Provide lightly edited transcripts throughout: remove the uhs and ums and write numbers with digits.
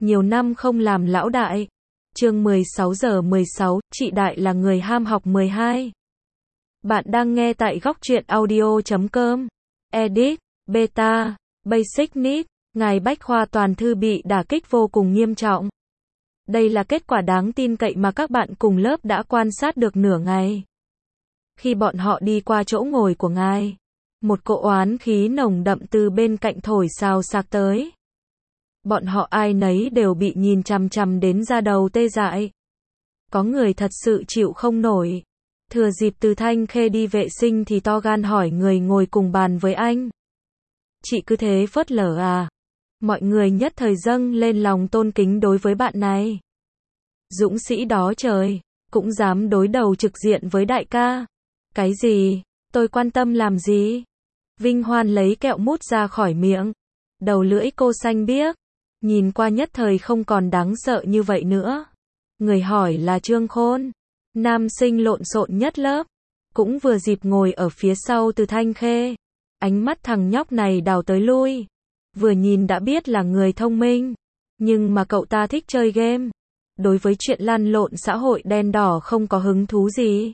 nhiều năm không làm lão đại. Chương 16 giờ 16, chị Đại là người ham học 12. Bạn đang nghe tại góc truyện audio.com. Edit, Beta, Basic Need, ngài Bách Khoa toàn thư bị đả kích vô cùng nghiêm trọng. Đây là kết quả đáng tin cậy mà các bạn cùng lớp đã quan sát được nửa ngày. Khi bọn họ đi qua chỗ ngồi của ngài, một cỗ oán khí nồng đậm từ bên cạnh thổi xào xạc tới. Bọn họ ai nấy đều bị nhìn chằm chằm đến da đầu tê dại. Có người thật sự chịu không nổi. Thừa dịp Từ Thanh Khê đi vệ sinh thì to gan hỏi người ngồi cùng bàn với anh. Chị cứ thế phớt lờ à? Mọi người nhất thời dâng lên lòng tôn kính đối với bạn này. Dũng sĩ đó trời, cũng dám đối đầu trực diện với đại ca. Cái gì? Tôi quan tâm làm gì? Vinh Hoan lấy kẹo mút ra khỏi miệng. Đầu lưỡi cô xanh biếc. Nhìn qua nhất thời không còn đáng sợ như vậy nữa. Người hỏi là Trương Khôn, nam sinh lộn xộn nhất lớp, cũng vừa dịp ngồi ở phía sau Từ Thanh Khê. Ánh mắt thằng nhóc này đảo tới lui, vừa nhìn đã biết là người thông minh, nhưng mà cậu ta thích chơi game. Đối với chuyện lăn lộn xã hội đen đỏ không có hứng thú gì.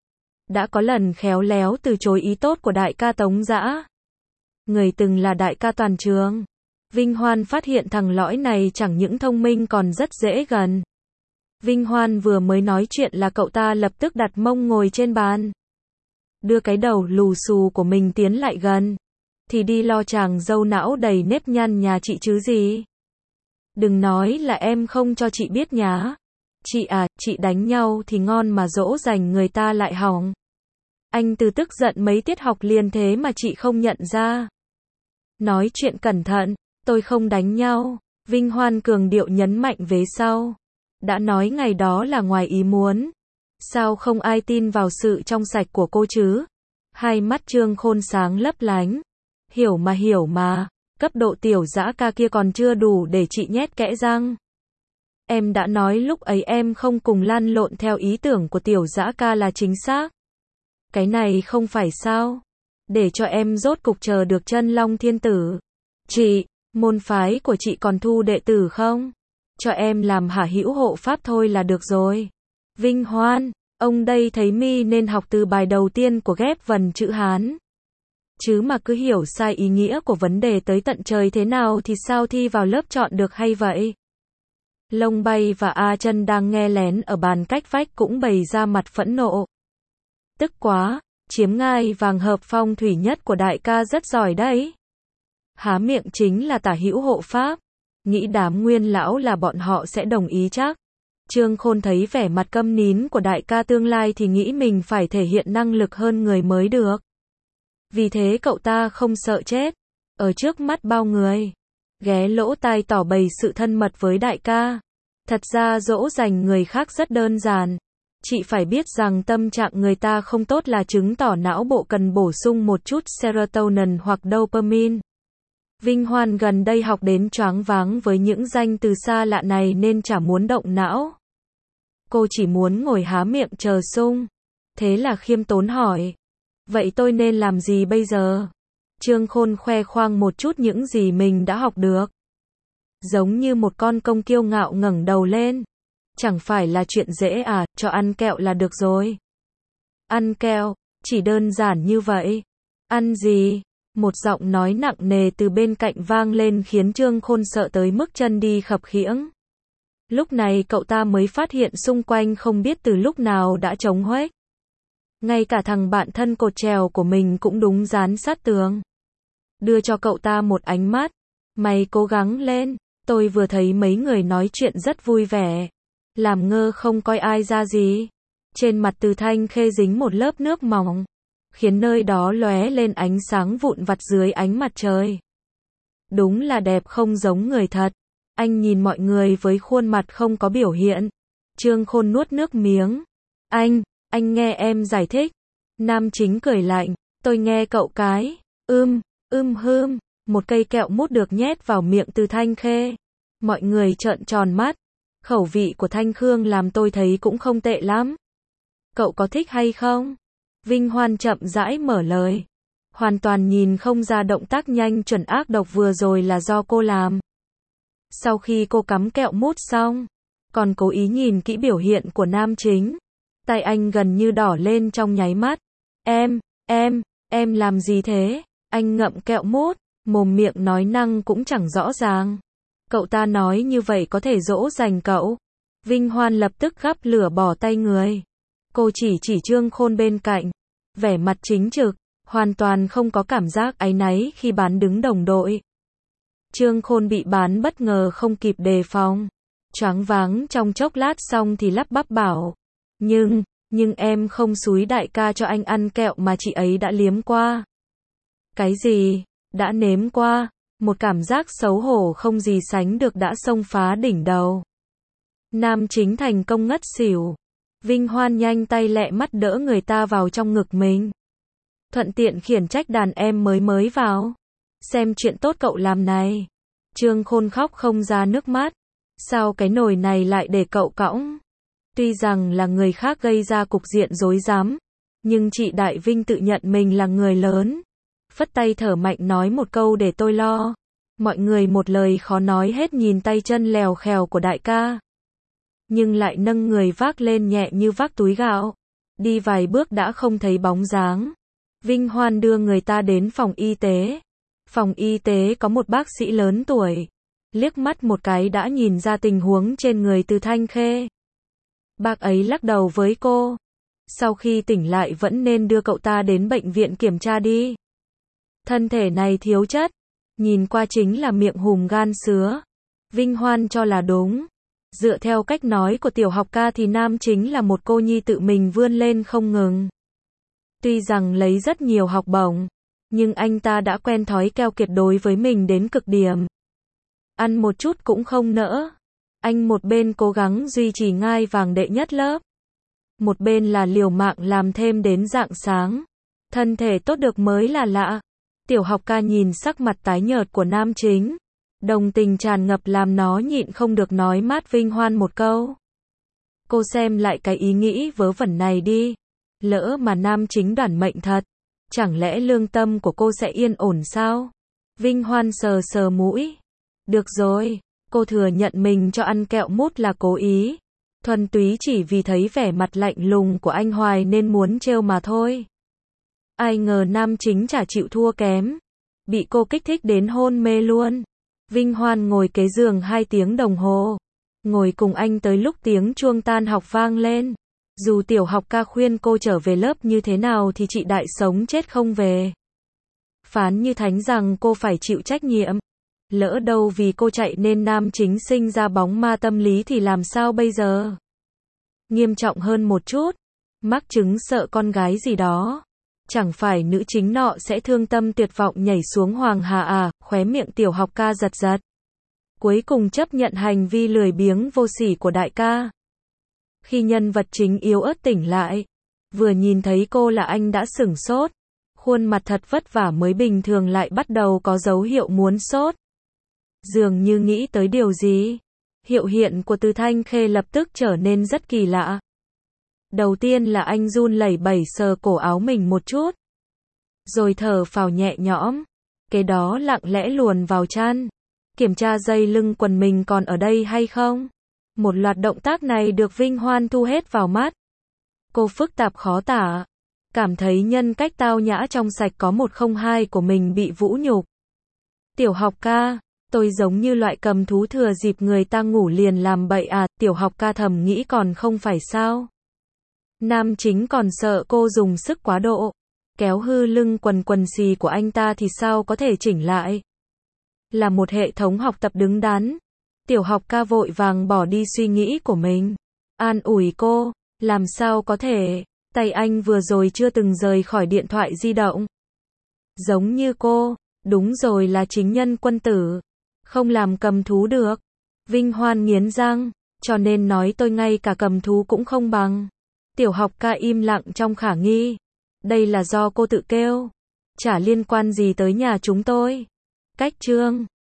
Đã có lần khéo léo từ chối ý tốt của đại ca Tống Dã. Người từng là đại ca toàn trường. Vinh Hoan phát hiện thằng lõi này chẳng những thông minh còn rất dễ gần. Vinh Hoan vừa mới nói chuyện là cậu ta lập tức đặt mông ngồi trên bàn. Đưa cái đầu lù xù của mình tiến lại gần. Thì đi lo chàng dâu não đầy nếp nhăn nhà chị chứ gì. Đừng nói là em không cho chị biết nhá. Chị à, chị đánh nhau thì ngon mà dỗ dành người ta lại hỏng. Anh Từ tức giận mấy tiết học liền thế mà chị không nhận ra. Nói chuyện cẩn thận. Tôi không đánh nhau. Vinh Hoan cường điệu nhấn mạnh vế sau. Đã nói ngày đó là ngoài ý muốn. Sao không ai tin vào sự trong sạch của cô chứ? Hai mắt Trương Khôn sáng lấp lánh. Hiểu mà. Cấp độ tiểu dã ca kia còn chưa đủ để chị nhét kẽ răng. Em đã nói lúc ấy em không cùng lăn lộn theo ý tưởng của tiểu dã ca là chính xác. Cái này không phải sao? Để cho em rốt cục chờ được chân long thiên tử. Chị, môn phái của chị còn thu đệ tử không? Cho em làm hả hữu hộ pháp thôi là được rồi. Vinh Hoan, ông đây thấy mi nên học từ bài đầu tiên của ghép vần chữ Hán. Chứ mà cứ hiểu sai ý nghĩa của vấn đề tới tận trời thế nào thì sao thi vào lớp chọn được hay vậy? Lông Bay và A Chân đang nghe lén ở bàn cách vách cũng bày ra mặt phẫn nộ. Tức quá, chiếm ngai vàng hợp phong thủy nhất của đại ca rất giỏi đấy. Há miệng chính là tả hữu hộ pháp. Nghĩ đám nguyên lão là bọn họ sẽ đồng ý chắc. Trương Khôn thấy vẻ mặt câm nín của đại ca tương lai thì nghĩ mình phải thể hiện năng lực hơn người mới được. Vì thế cậu ta không sợ chết. Ở trước mắt bao người. Ghé lỗ tai tỏ bày sự thân mật với đại ca. Thật ra dỗ dành người khác rất đơn giản. Chị phải biết rằng tâm trạng người ta không tốt là chứng tỏ não bộ cần bổ sung một chút serotonin hoặc dopamine. Vinh Hoan gần đây học đến choáng váng với những danh từ xa lạ này nên chả muốn động não. Cô chỉ muốn ngồi há miệng chờ sung. Thế là khiêm tốn hỏi. Vậy tôi nên làm gì bây giờ? Trương Khôn khoe khoang một chút những gì mình đã học được. Giống như một con công kiêu ngạo ngẩng đầu lên. Chẳng phải là chuyện dễ à, cho ăn kẹo là được rồi. Ăn kẹo, chỉ đơn giản như vậy. Ăn gì? Một giọng nói nặng nề từ bên cạnh vang lên khiến Trương Khôn sợ tới mức chân đi khập khiễng. Lúc này cậu ta mới phát hiện xung quanh không biết từ lúc nào đã trống huếch. Ngay cả thằng bạn thân cột trèo của mình cũng đúng dán sát tường. Đưa cho cậu ta một ánh mắt. Mày cố gắng lên, tôi vừa thấy mấy người nói chuyện rất vui vẻ. Làm ngơ không coi ai ra gì. Trên mặt Từ Thanh Khê dính một lớp nước mỏng. Khiến nơi đó lóe lên ánh sáng vụn vặt dưới ánh mặt trời. Đúng là đẹp không giống người thật. Anh nhìn mọi người với khuôn mặt không có biểu hiện. Trương Khôn nuốt nước miếng. Anh nghe em giải thích. Nam chính cười lạnh. Tôi nghe cậu cái. Hưm. Một cây kẹo mút được nhét vào miệng Từ Thanh Khê. Mọi người trợn tròn mắt. Khẩu vị của Thanh Khương làm tôi thấy cũng không tệ lắm. Cậu có thích hay không? Vinh Hoan chậm rãi mở lời. Hoàn toàn nhìn không ra động tác nhanh chuẩn ác độc vừa rồi là do cô làm. Sau khi cô cắm kẹo mút xong, còn cố ý nhìn kỹ biểu hiện của nam chính. Tay anh gần như đỏ lên trong nháy mắt. Em làm gì thế? Anh ngậm kẹo mút, mồm miệng nói năng cũng chẳng rõ ràng. Cậu ta nói như vậy có thể dỗ dành cậu. Vinh Hoan lập tức gắp lửa bỏ tay người. Cô chỉ Trương Khôn bên cạnh. Vẻ mặt chính trực, hoàn toàn không có cảm giác áy náy khi bán đứng đồng đội. Trương Khôn bị bán bất ngờ không kịp đề phòng. Choáng váng trong chốc lát xong thì lắp bắp bảo. Nhưng em không xúi đại ca cho anh ăn kẹo mà chị ấy đã liếm qua. Cái gì? Đã nếm qua? Một cảm giác xấu hổ không gì sánh được đã xông phá đỉnh đầu. Nam chính thành công ngất xỉu. Vinh Hoan nhanh tay lẹ mắt đỡ người ta vào trong ngực mình. Thuận tiện khiển trách đàn em mới vào. Xem chuyện tốt cậu làm này. Trương Khôn khóc không ra nước mắt. Sao cái nồi này lại để cậu cõng? Tuy rằng là người khác gây ra cục diện rối rắm, nhưng chị Đại Vinh tự nhận mình là người lớn. Phất tay thở mạnh nói một câu để tôi lo. Mọi người một lời khó nói hết nhìn tay chân lèo khèo của đại ca. Nhưng lại nâng người vác lên nhẹ như vác túi gạo. Đi vài bước đã không thấy bóng dáng. Vinh Hoan đưa người ta đến phòng y tế. Phòng y tế có một bác sĩ lớn tuổi. Liếc mắt một cái đã nhìn ra tình huống trên người Từ Thanh Khê. Bác ấy lắc đầu với cô. Sau khi tỉnh lại vẫn nên đưa cậu ta đến bệnh viện kiểm tra đi. Thân thể này thiếu chất. Nhìn qua chính là miệng hùm gan sứa. Vinh Hoan cho là đúng. Dựa theo cách nói của tiểu học ca thì nam chính là một cô nhi tự mình vươn lên không ngừng. Tuy rằng lấy rất nhiều học bổng, nhưng anh ta đã quen thói keo kiệt đối với mình đến cực điểm. Ăn một chút cũng không nỡ. Anh một bên cố gắng duy trì ngai vàng đệ nhất lớp, một bên là liều mạng làm thêm đến rạng sáng. Thân thể tốt được mới là lạ. Tiểu học ca nhìn sắc mặt tái nhợt của nam chính, đồng tình tràn ngập làm nó nhịn không được nói mát Vinh Hoan một câu. Cô xem lại cái ý nghĩ vớ vẩn này đi. Lỡ mà nam chính đoản mệnh thật, chẳng lẽ lương tâm của cô sẽ yên ổn sao? Vinh Hoan sờ mũi. Được rồi, cô thừa nhận mình cho ăn kẹo mút là cố ý. Thuần túy chỉ vì thấy vẻ mặt lạnh lùng của anh Hoài nên muốn trêu mà thôi. Ai ngờ nam chính chả chịu thua kém. Bị cô kích thích đến hôn mê luôn. Vinh Hoan ngồi kế giường 2 tiếng đồng hồ. Ngồi cùng anh tới lúc tiếng chuông tan học vang lên. Dù tiểu học ca khuyên cô trở về lớp như thế nào thì chị Đại sống chết không về. Phán như thánh rằng cô phải chịu trách nhiệm. Lỡ đâu vì cô chạy nên nam chính sinh ra bóng ma tâm lý thì làm sao bây giờ? Nghiêm trọng hơn một chút, mắc chứng sợ con gái gì đó. Chẳng phải nữ chính nọ sẽ thương tâm tuyệt vọng nhảy xuống hoàng hà à? Khóe miệng tiểu học ca giật giật. Cuối cùng chấp nhận hành vi lười biếng vô sỉ của đại ca. Khi nhân vật chính yếu ớt tỉnh lại, vừa nhìn thấy cô là anh đã sửng sốt. Khuôn mặt thật vất vả mới bình thường lại bắt đầu có dấu hiệu muốn sốt. Dường như nghĩ tới điều gì, hiệu hiện của Từ Thanh Khê lập tức trở nên rất kỳ lạ. Đầu tiên là anh run lẩy bẩy sờ cổ áo mình một chút, rồi thở phào nhẹ nhõm, kế đó lặng lẽ luồn vào chăn, kiểm tra dây lưng quần mình còn ở đây hay không. Một loạt động tác này được Vinh Hoan thu hết vào mắt. Cô phức tạp khó tả, cảm thấy nhân cách tao nhã trong sạch có 102 của mình bị vũ nhục. Tiểu học ca, tôi giống như loại cầm thú thừa dịp người ta ngủ liền làm bậy à? Tiểu học ca thầm nghĩ còn không phải sao. Nam chính còn sợ cô dùng sức quá độ, kéo hư lưng quần xì của anh ta thì sao có thể chỉnh lại. Là một hệ thống học tập đứng đắn. Tiểu học ca vội vàng bỏ đi suy nghĩ của mình. An ủi cô, làm sao có thể, tay anh vừa rồi chưa từng rời khỏi điện thoại di động. Giống như cô, đúng rồi là chính nhân quân tử, không làm cầm thú được. Vinh Hoan nghiến răng, cho nên nói tôi ngay cả cầm thú cũng không bằng. Tiểu học ca im lặng trong khả nghi. Đây là do cô tự kêu, chả liên quan gì tới nhà chúng tôi. Cách chương